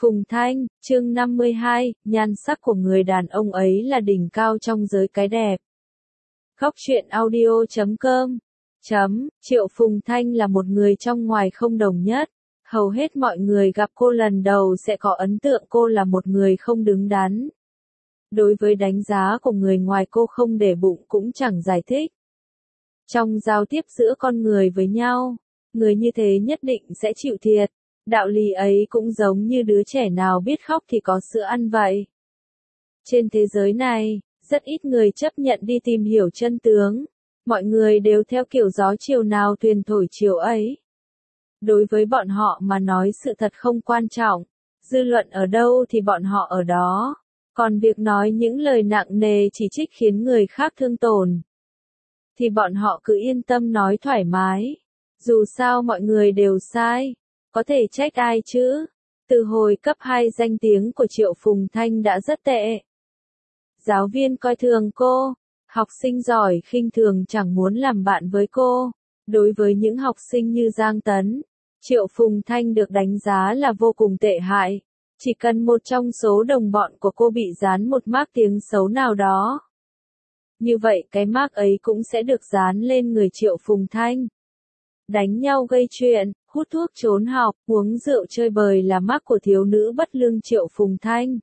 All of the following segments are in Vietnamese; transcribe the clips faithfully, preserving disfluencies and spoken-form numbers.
Phùng Thanh, chương năm mươi hai, nhan sắc của người đàn ông ấy là đỉnh cao trong giới cái đẹp. Góc truyện audio chấm com chấm, Triệu Phùng Thanh là một người trong ngoài không đồng nhất. Hầu hết mọi người gặp cô lần đầu sẽ có ấn tượng cô là một người không đứng đắn. Đối với đánh giá của người ngoài cô không để bụng cũng chẳng giải thích. Trong giao tiếp giữa con người với nhau, người như thế nhất định sẽ chịu thiệt. Đạo lý ấy cũng giống như đứa trẻ nào biết khóc thì có sữa ăn vậy. Trên thế giới này, rất ít người chấp nhận đi tìm hiểu chân tướng. Mọi người đều theo kiểu gió chiều nào thuyền thổi chiều ấy. Đối với bọn họ mà nói sự thật không quan trọng. Dư luận ở đâu thì bọn họ ở đó. Còn việc nói những lời nặng nề chỉ trích khiến người khác thương tổn, thì bọn họ cứ yên tâm nói thoải mái. Dù sao mọi người đều sai. Có thể trách ai chứ? Từ hồi cấp hai danh tiếng của Triệu Phùng Thanh đã rất tệ. Giáo viên coi thường cô, học sinh giỏi khinh thường chẳng muốn làm bạn với cô. Đối với những học sinh như Giang Tấn, Triệu Phùng Thanh được đánh giá là vô cùng tệ hại. Chỉ cần một trong số đồng bọn của cô bị dán một mác tiếng xấu nào đó, như vậy cái mác ấy cũng sẽ được dán lên người Triệu Phùng Thanh. Đánh nhau gây chuyện, hút thuốc trốn học, uống rượu chơi bời là mác của thiếu nữ bất lương Triệu Phùng Thanh.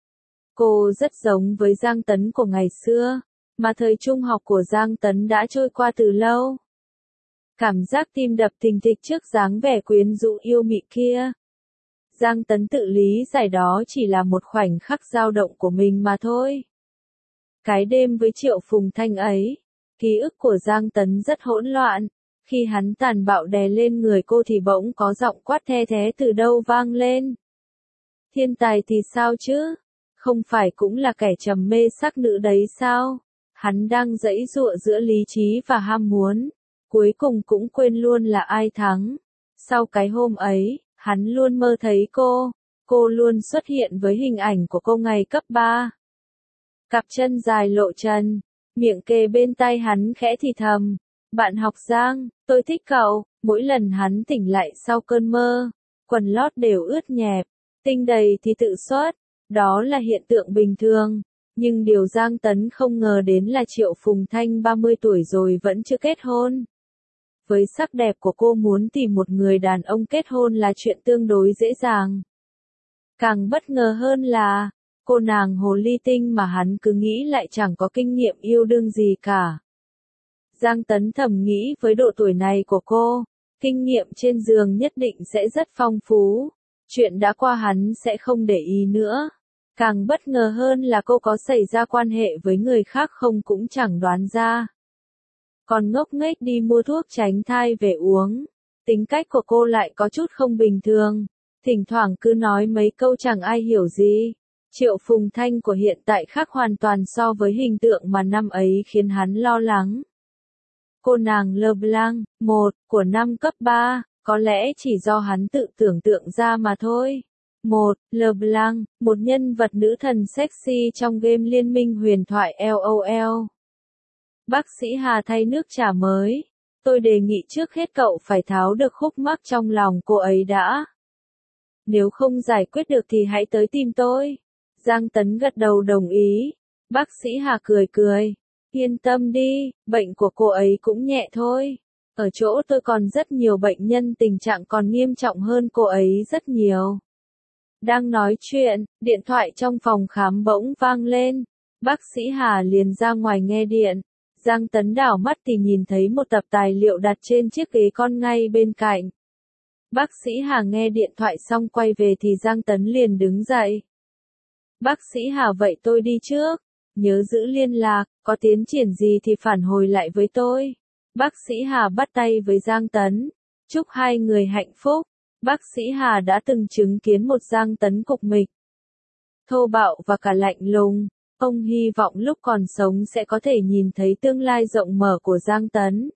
Cô rất giống với Giang Tấn của ngày xưa, mà thời trung học của Giang Tấn đã trôi qua từ lâu. Cảm giác tim đập thình thịch trước dáng vẻ quyến rũ yêu mị kia. Giang Tấn tự lý giải đó chỉ là một khoảnh khắc dao động của mình mà thôi. Cái đêm với Triệu Phùng Thanh ấy, ký ức của Giang Tấn rất hỗn loạn. Khi hắn tàn bạo đè lên người cô thì bỗng có giọng quát the thé từ đâu vang lên. Thiên tài thì sao chứ? Không phải cũng là kẻ trầm mê sắc nữ đấy sao? Hắn đang giãy giụa giữa lý trí và ham muốn. Cuối cùng cũng quên luôn là ai thắng. Sau cái hôm ấy, hắn luôn mơ thấy cô. Cô luôn xuất hiện với hình ảnh của cô ngày cấp ba. Cặp chân dài lộ trần, miệng kề bên tai hắn khẽ thì thầm. Bạn học Giang, tôi thích cậu. Mỗi lần hắn tỉnh lại sau cơn mơ, quần lót đều ướt nhẹp, tinh đầy thì tự xuất. Đó là hiện tượng bình thường. Nhưng điều Giang Tấn không ngờ đến là Triệu Phùng Thanh ba mươi tuổi rồi vẫn chưa kết hôn. Với sắc đẹp của cô, muốn tìm một người đàn ông kết hôn là chuyện tương đối dễ dàng. Càng bất ngờ hơn là, cô nàng hồ ly tinh mà hắn cứ nghĩ lại chẳng có kinh nghiệm yêu đương gì cả. Giang Tấn thầm nghĩ với độ tuổi này của cô, kinh nghiệm trên giường nhất định sẽ rất phong phú. Chuyện đã qua hắn sẽ không để ý nữa. Càng bất ngờ hơn là cô có xảy ra quan hệ với người khác không cũng chẳng đoán ra. Còn ngốc nghếch đi mua thuốc tránh thai về uống. Tính cách của cô lại có chút không bình thường. Thỉnh thoảng cứ nói mấy câu chẳng ai hiểu gì. Triệu Phùng Thanh của hiện tại khác hoàn toàn so với hình tượng mà năm ấy khiến hắn lo lắng. Cô nàng LeBlanc, một, của năm cấp ba, có lẽ chỉ do hắn tự tưởng tượng ra mà thôi. một. LeBlanc, một nhân vật nữ thần sexy trong game Liên minh huyền thoại LOL. Bác sĩ Hà thay nước trà mới. Tôi đề nghị trước hết cậu phải tháo được khúc mắc trong lòng cô ấy đã. Nếu không giải quyết được thì hãy tới tìm tôi. Giang Tấn gật đầu đồng ý. Bác sĩ Hà cười cười. Yên tâm đi, bệnh của cô ấy cũng nhẹ thôi. Ở chỗ tôi còn rất nhiều bệnh nhân tình trạng còn nghiêm trọng hơn cô ấy rất nhiều. Đang nói chuyện, điện thoại trong phòng khám bỗng vang lên. Bác sĩ Hà liền ra ngoài nghe điện. Giang Tấn đảo mắt thì nhìn thấy một tập tài liệu đặt trên chiếc ghế con ngay bên cạnh. Bác sĩ Hà nghe điện thoại xong quay về thì Giang Tấn liền đứng dậy. Bác sĩ Hà, vậy tôi đi trước. Nhớ giữ liên lạc, có tiến triển gì thì phản hồi lại với tôi. Bác sĩ Hà bắt tay với Giang Tấn. Chúc hai người hạnh phúc. Bác sĩ Hà đã từng chứng kiến một Giang Tấn cục mịch, thô bạo và cả lạnh lùng. Ông hy vọng lúc còn sống sẽ có thể nhìn thấy tương lai rộng mở của Giang Tấn.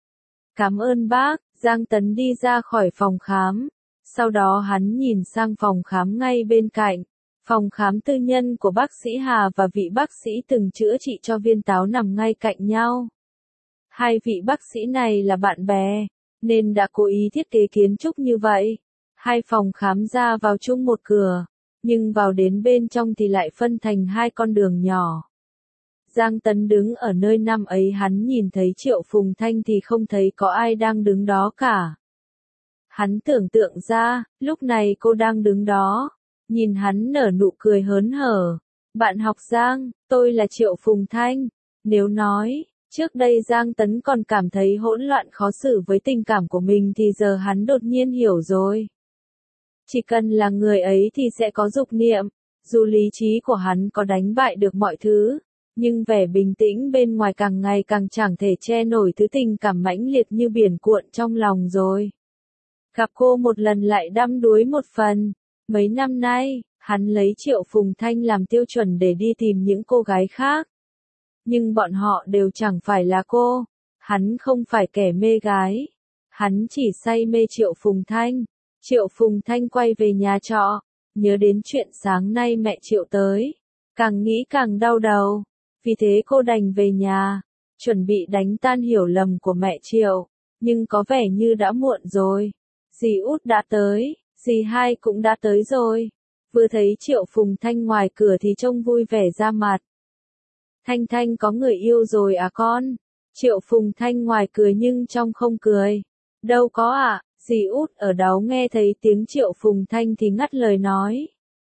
Cảm ơn bác. Giang Tấn đi ra khỏi phòng khám. Sau đó hắn nhìn sang phòng khám ngay bên cạnh. Phòng khám tư nhân của bác sĩ Hà và vị bác sĩ từng chữa trị cho Viên Táo nằm ngay cạnh nhau. Hai vị bác sĩ này là bạn bè, nên đã cố ý thiết kế kiến trúc như vậy. Hai phòng khám ra vào chung một cửa. nhưng vào đến bên trong thì lại phân thành hai con đường nhỏ. Giang Tấn đứng ở nơi năm ấy hắn nhìn thấy Triệu Phùng Thanh thì không thấy có ai đang đứng đó cả. Hắn tưởng tượng ra, lúc này cô đang đứng đó, nhìn hắn nở nụ cười hớn hở. Bạn học Giang, tôi là Triệu Phùng Thanh. Nếu nói, trước đây Giang Tấn còn cảm thấy hỗn loạn khó xử với tình cảm của mình thì giờ hắn đột nhiên hiểu rồi. Chỉ cần là người ấy thì sẽ có dục niệm, dù lý trí của hắn có đánh bại được mọi thứ, nhưng vẻ bình tĩnh bên ngoài càng ngày càng chẳng thể che nổi thứ tình cảm mãnh liệt như biển cuộn trong lòng rồi. Gặp cô một lần lại đắm đuối một phần, mấy năm nay, hắn lấy Triệu Phùng Thanh làm tiêu chuẩn để đi tìm những cô gái khác. Nhưng bọn họ đều chẳng phải là cô, hắn không phải kẻ mê gái, hắn chỉ say mê Triệu Phùng Thanh. Triệu Phùng Thanh quay về nhà trọ, nhớ đến chuyện sáng nay mẹ Triệu tới, càng nghĩ càng đau đầu, vì thế cô đành về nhà, chuẩn bị đánh tan hiểu lầm của mẹ Triệu, nhưng có vẻ như đã muộn rồi. Dì Út đã tới, dì Hai cũng đã tới rồi, vừa thấy Triệu Phùng Thanh ngoài cửa thì trông vui vẻ ra mặt. Thanh Thanh có người yêu rồi à con? Triệu Phùng Thanh ngoài cười nhưng trong không cười. Đâu có ạ. À? Dì Út ở đó nghe thấy tiếng Triệu Phùng Thanh thì ngắt lời nói.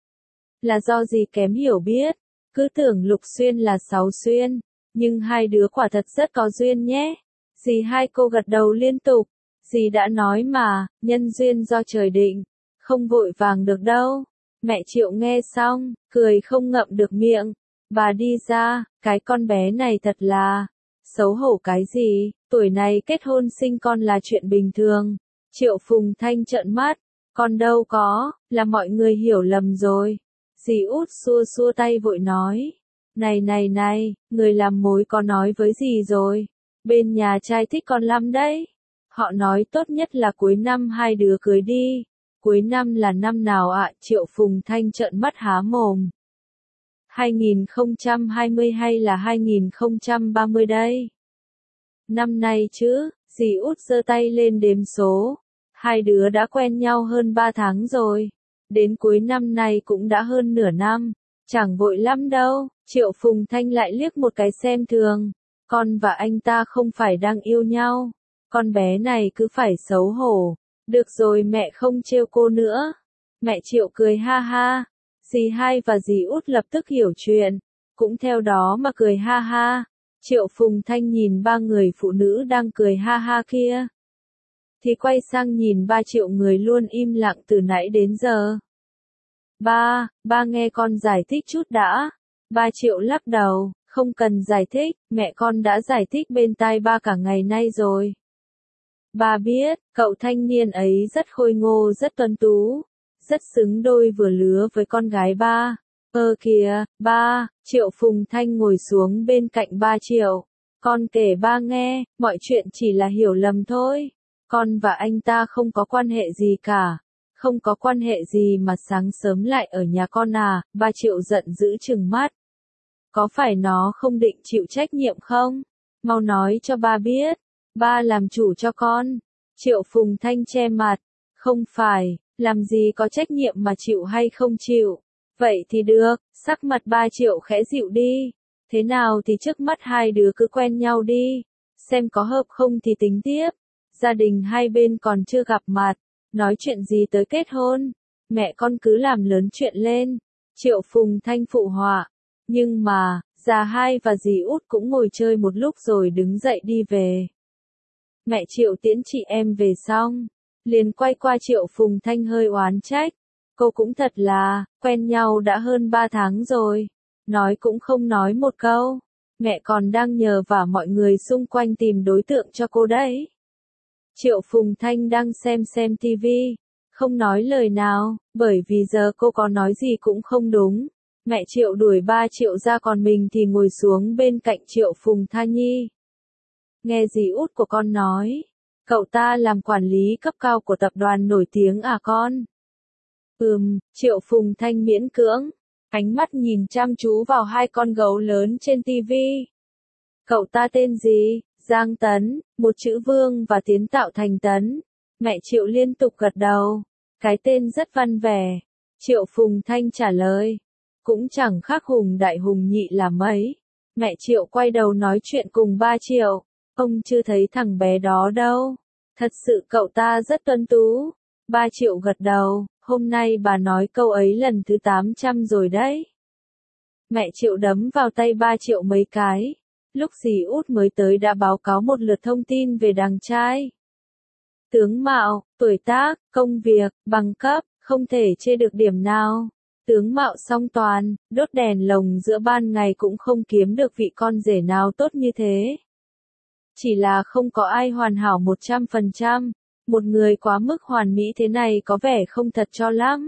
Là do dì kém hiểu biết, cứ tưởng Lục Xuyên là Sáu Xuyên, nhưng hai đứa quả thật rất có duyên nhé. Dì Hai cô gật đầu liên tục, dì đã nói mà, nhân duyên do trời định, không vội vàng được đâu. Mẹ Triệu nghe xong, cười không ngậm được miệng, bà đi ra, cái con bé này thật là, xấu hổ cái gì, tuổi này kết hôn sinh con là chuyện bình thường. Triệu Phùng Thanh trợn mắt, con đâu có, là mọi người hiểu lầm rồi. Dì Út xua xua tay vội nói, này này này, người làm mối có nói với dì rồi, bên nhà trai thích con lắm đấy. Họ nói tốt nhất là cuối năm hai đứa cưới đi. Cuối năm là năm nào ạ? À? Triệu Phùng Thanh trợn mắt há mồm. hai nghìn không trăm hai mươi hay là hai nghìn không trăm ba mươi đây? Năm nay chứ, dì Út giơ tay lên đếm số. Hai đứa đã quen nhau hơn ba tháng rồi. Đến cuối năm nay cũng đã hơn nửa năm. Chẳng vội lắm đâu. Triệu Phùng Thanh lại liếc một cái xem thường. Con và anh ta không phải đang yêu nhau. Con bé này cứ phải xấu hổ. Được rồi mẹ không trêu cô nữa. Mẹ Triệu cười ha ha. Dì Hai và dì Út lập tức hiểu chuyện. Cũng theo đó mà cười ha ha. Triệu Phùng Thanh nhìn ba người phụ nữ đang cười ha ha kia. Thì quay sang nhìn ba Triệu người luôn im lặng từ nãy đến giờ. Ba, ba nghe con giải thích chút đã. Ba Triệu lắc đầu, không cần giải thích, mẹ con đã giải thích bên tai ba cả ngày nay rồi. Ba biết, cậu thanh niên ấy rất khôi ngô rất tuấn tú, rất xứng đôi vừa lứa với con gái ba. Ơ kìa, ba, Triệu Phùng Thanh ngồi xuống bên cạnh ba Triệu. Con kể ba nghe, mọi chuyện chỉ là hiểu lầm thôi. Con và anh ta không có quan hệ gì cả. Không có quan hệ gì mà sáng sớm lại ở nhà con à, ba Triệu giận dữ trừng mắt. Có phải nó không định chịu trách nhiệm không? Mau nói cho ba biết. Ba làm chủ cho con. Triệu Phùng Thanh che mặt. Không phải, làm gì có trách nhiệm mà chịu hay không chịu. Vậy thì được, sắc mặt ba Triệu khẽ dịu đi. Thế nào thì trước mắt hai đứa cứ quen nhau đi. Xem có hợp không thì tính tiếp. Gia đình hai bên còn chưa gặp mặt. Nói chuyện gì tới kết hôn. Mẹ con cứ làm lớn chuyện lên. Triệu Phùng Thanh phụ họa. Nhưng mà, già Hai và dì Út cũng ngồi chơi một lúc rồi đứng dậy đi về. Mẹ Triệu tiễn chị em về xong, liền quay qua Triệu Phùng Thanh hơi oán trách. Cô cũng thật là, quen nhau đã hơn ba tháng rồi. Nói cũng không nói một câu. Mẹ còn đang nhờ vả mọi người xung quanh tìm đối tượng cho cô đấy. Triệu Phùng Thanh đang xem xem tivi, không nói lời nào, bởi vì giờ cô có nói gì cũng không đúng. Mẹ Triệu đuổi ba Triệu ra còn mình thì ngồi xuống bên cạnh Triệu Phùng Tha Nhi. Nghe dì Út của con nói, cậu ta làm quản lý cấp cao của tập đoàn nổi tiếng à con? Ừm, Triệu Phùng Thanh miễn cưỡng, ánh mắt nhìn chăm chú vào hai con gấu lớn trên tivi. Cậu ta tên gì? Giang Tấn, một chữ Vương và tiến tạo thành Tấn. Mẹ Triệu liên tục gật đầu. Cái tên rất văn vẻ. Triệu Phùng Thanh trả lời. Cũng chẳng khác Hùng đại hùng nhị là mấy. Mẹ Triệu quay đầu nói chuyện cùng ba Triệu. Ông chưa thấy thằng bé đó đâu. Thật sự cậu ta rất tuấn tú. Ba Triệu gật đầu. Hôm nay bà nói câu ấy lần thứ tám trăm rồi đấy. Mẹ Triệu đấm vào tay ba Triệu mấy cái. Lúc dì út mới tới đã báo cáo một lượt thông tin về đàn trai. Tướng mạo, tuổi tác, công việc, bằng cấp, không thể chê được điểm nào. Tướng mạo song toàn, đốt đèn lồng giữa ban ngày cũng không kiếm được vị con rể nào tốt như thế. Chỉ là không có ai hoàn hảo một trăm phần trăm, một người quá mức hoàn mỹ thế này có vẻ không thật cho lắm.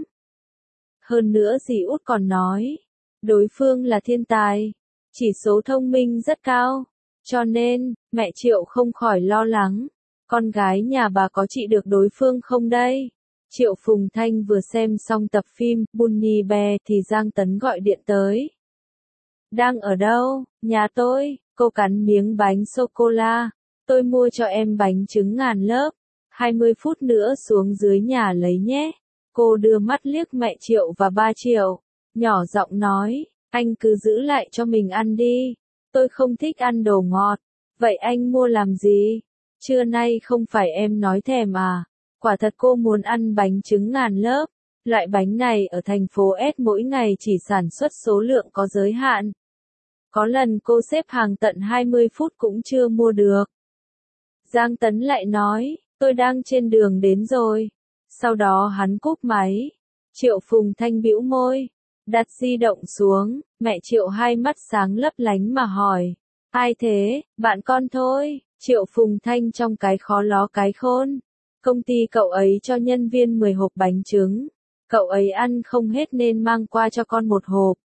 Hơn nữa dì út còn nói, đối phương là thiên tài, chỉ số thông minh rất cao, cho nên, mẹ Triệu không khỏi lo lắng. Con gái nhà bà có trị được đối phương không đây? Triệu Phùng Thanh vừa xem xong tập phim Bunny Bear thì Giang Tấn gọi điện tới. Đang ở đâu? Nhà tôi. Cô cắn miếng bánh sô-cô-la. Tôi mua cho em bánh trứng ngàn lớp. hai mươi phút nữa xuống dưới nhà lấy nhé. Cô đưa mắt liếc mẹ Triệu và ba Triệu. Nhỏ giọng nói, anh cứ giữ lại cho mình ăn đi. Tôi không thích ăn đồ ngọt. Vậy anh mua làm gì? Trưa nay không phải em nói thèm à? Quả thật cô muốn ăn bánh trứng ngàn lớp. Loại bánh này ở thành phố S mỗi ngày chỉ sản xuất số lượng có giới hạn. Có lần cô xếp hàng tận hai mươi phút cũng chưa mua được. Giang Tấn lại nói, tôi đang trên đường đến rồi. Sau đó hắn cúp máy. Triệu Phùng Thanh bĩu môi, đặt di động xuống, mẹ Triệu hai mắt sáng lấp lánh mà hỏi. Ai thế? Bạn con thôi. Triệu Phùng Thanh trong cái khó ló cái khôn. Công ty cậu ấy cho nhân viên mười hộp bánh trứng. Cậu ấy ăn không hết nên mang qua cho con một hộp.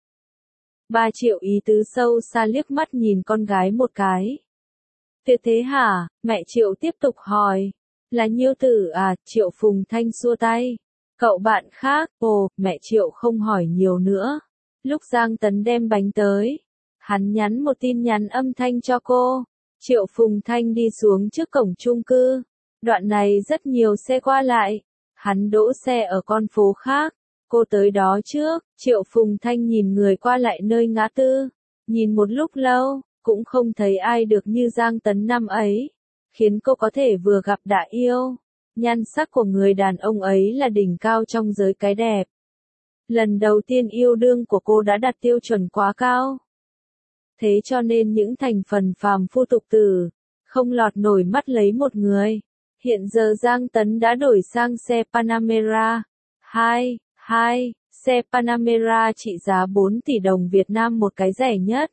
Ba Triệu ý tứ sâu xa liếc mắt nhìn con gái một cái. Tuyệt thế hả? Mẹ Triệu tiếp tục hỏi. Là Nhiêu Tử à? Triệu Phùng Thanh xua tay. Cậu bạn khác, ồ, mẹ Triệu không hỏi nhiều nữa. Lúc Giang Tấn đem bánh tới, hắn nhắn một tin nhắn âm thanh cho cô. Triệu Phùng Thanh đi xuống trước cổng chung cư. Đoạn này rất nhiều xe qua lại. Hắn đỗ xe ở con phố khác. Cô tới đó trước. Triệu Phùng Thanh nhìn người qua lại nơi ngã tư. Nhìn một lúc lâu, cũng không thấy ai được như Giang Tấn năm ấy. Khiến cô có thể vừa gặp đã yêu. Nhan sắc của người đàn ông ấy là đỉnh cao trong giới cái đẹp. Lần đầu tiên yêu đương của cô đã đặt tiêu chuẩn quá cao. Thế cho nên những thành phần phàm phu tục tử, không lọt nổi mắt lấy một người. Hiện giờ Giang Tấn đã đổi sang xe Panamera. Hai, hai, xe Panamera trị giá bốn tỷ đồng Việt Nam một cái rẻ nhất.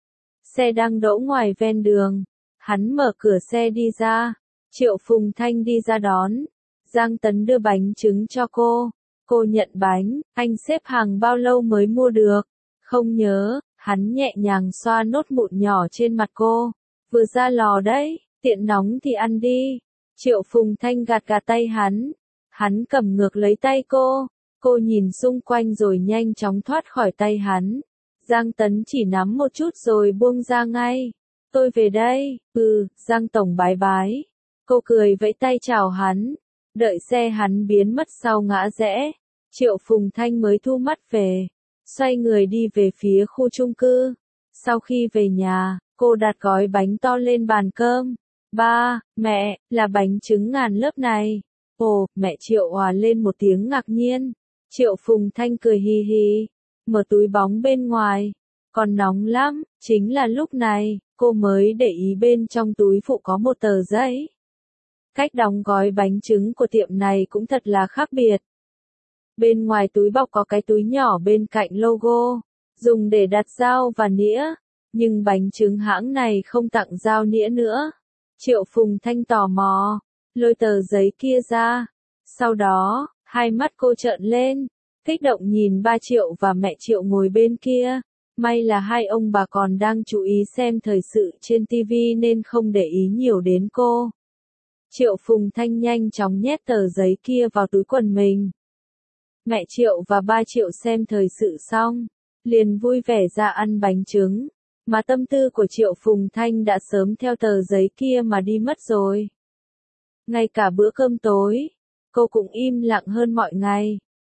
Xe đang đỗ ngoài ven đường. Hắn mở cửa xe đi ra. Triệu Phùng Thanh đi ra đón. Giang Tấn đưa bánh trứng cho cô. Cô nhận bánh. Anh xếp hàng bao lâu mới mua được? Không nhớ. Hắn nhẹ nhàng xoa nốt mụn nhỏ trên mặt cô. Vừa ra lò đấy. Tiện nóng thì ăn đi. Triệu Phùng Thanh gạt gạt tay hắn. Hắn cầm ngược lấy tay cô. Cô nhìn xung quanh rồi nhanh chóng thoát khỏi tay hắn. Giang Tấn chỉ nắm một chút rồi buông ra ngay. Tôi về đây. Ừ, Giang Tổng bái bái. Cô cười vẫy tay chào hắn. Đợi xe hắn biến mất sau ngã rẽ. Triệu Phùng Thanh mới thu mắt về. Xoay người đi về phía khu chung cư. Sau khi về nhà, cô đặt gói bánh to lên bàn cơm. Ba, mẹ, là bánh trứng ngàn lớp này. Ồ, mẹ Triệu òa lên một tiếng ngạc nhiên. Triệu Phùng Thanh cười hì hì. Mở túi bóng bên ngoài. Còn nóng lắm. Chính là lúc này, cô mới để ý bên trong túi phụ có một tờ giấy. Cách đóng gói bánh trứng của tiệm này cũng thật là khác biệt. Bên ngoài túi bọc có cái túi nhỏ bên cạnh logo, dùng để đặt dao và nĩa, nhưng bánh trứng hãng này không tặng dao nĩa nữa. Triệu Phùng Thanh tò mò, lôi tờ giấy kia ra. Sau đó, hai mắt cô trợn lên, kích động nhìn ba Triệu và mẹ Triệu ngồi bên kia. May là hai ông bà còn đang chú ý xem thời sự trên ti vi nên không để ý nhiều đến cô. Triệu Phùng Thanh nhanh chóng nhét tờ giấy kia vào túi quần mình. Mẹ Triệu và ba Triệu xem thời sự xong, liền vui vẻ ra ăn bánh trứng, mà tâm tư của Triệu Phùng Thanh đã sớm theo tờ giấy kia mà đi mất rồi. Ngay cả bữa cơm tối, cô cũng im lặng hơn mọi ngày.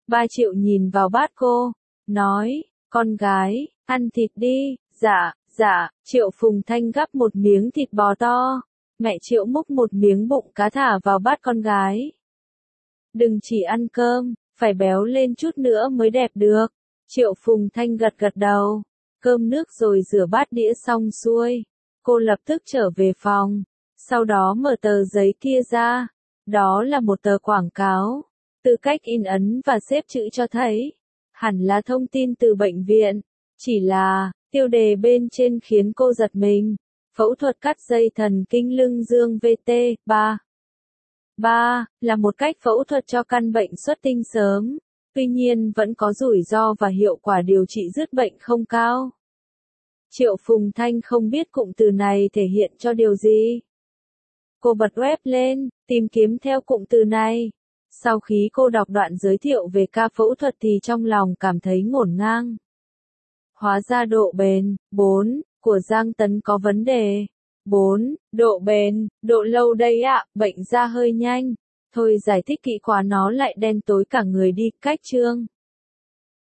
Ba Triệu nhìn vào bát cô, nói, con gái, ăn thịt đi. Dạ, dạ, Triệu Phùng Thanh gắp một miếng thịt bò to. Mẹ Triệu múc một miếng bụng cá thả vào bát con gái. Đừng chỉ ăn cơm, phải béo lên chút nữa mới đẹp được. Triệu Phùng Thanh gật gật đầu. Cơm nước rồi rửa bát đĩa xong xuôi. Cô lập tức trở về phòng. Sau đó mở tờ giấy kia ra. Đó là một tờ quảng cáo. Từ cách in ấn và xếp chữ cho thấy. Hẳn là thông tin từ bệnh viện. Chỉ là, tiêu đề bên trên khiến cô giật mình. Phẫu thuật cắt dây thần kinh lưng dương vê tê ba. ba là một cách phẫu thuật cho căn bệnh xuất tinh sớm. Tuy nhiên vẫn có rủi ro và hiệu quả điều trị dứt bệnh không cao. Triệu Phùng Thanh không biết cụm từ này thể hiện cho điều gì. Cô bật web lên, tìm kiếm theo cụm từ này. Sau khi cô đọc đoạn giới thiệu về ca phẫu thuật thì trong lòng cảm thấy ngổn ngang. Hóa ra độ bền, bốn, của Giang Tấn có vấn đề. bốn. Độ bền, độ lâu đây ạ, bệnh ra hơi nhanh. Thôi giải thích kỹ quá nó lại đen tối cả người đi, cách chương.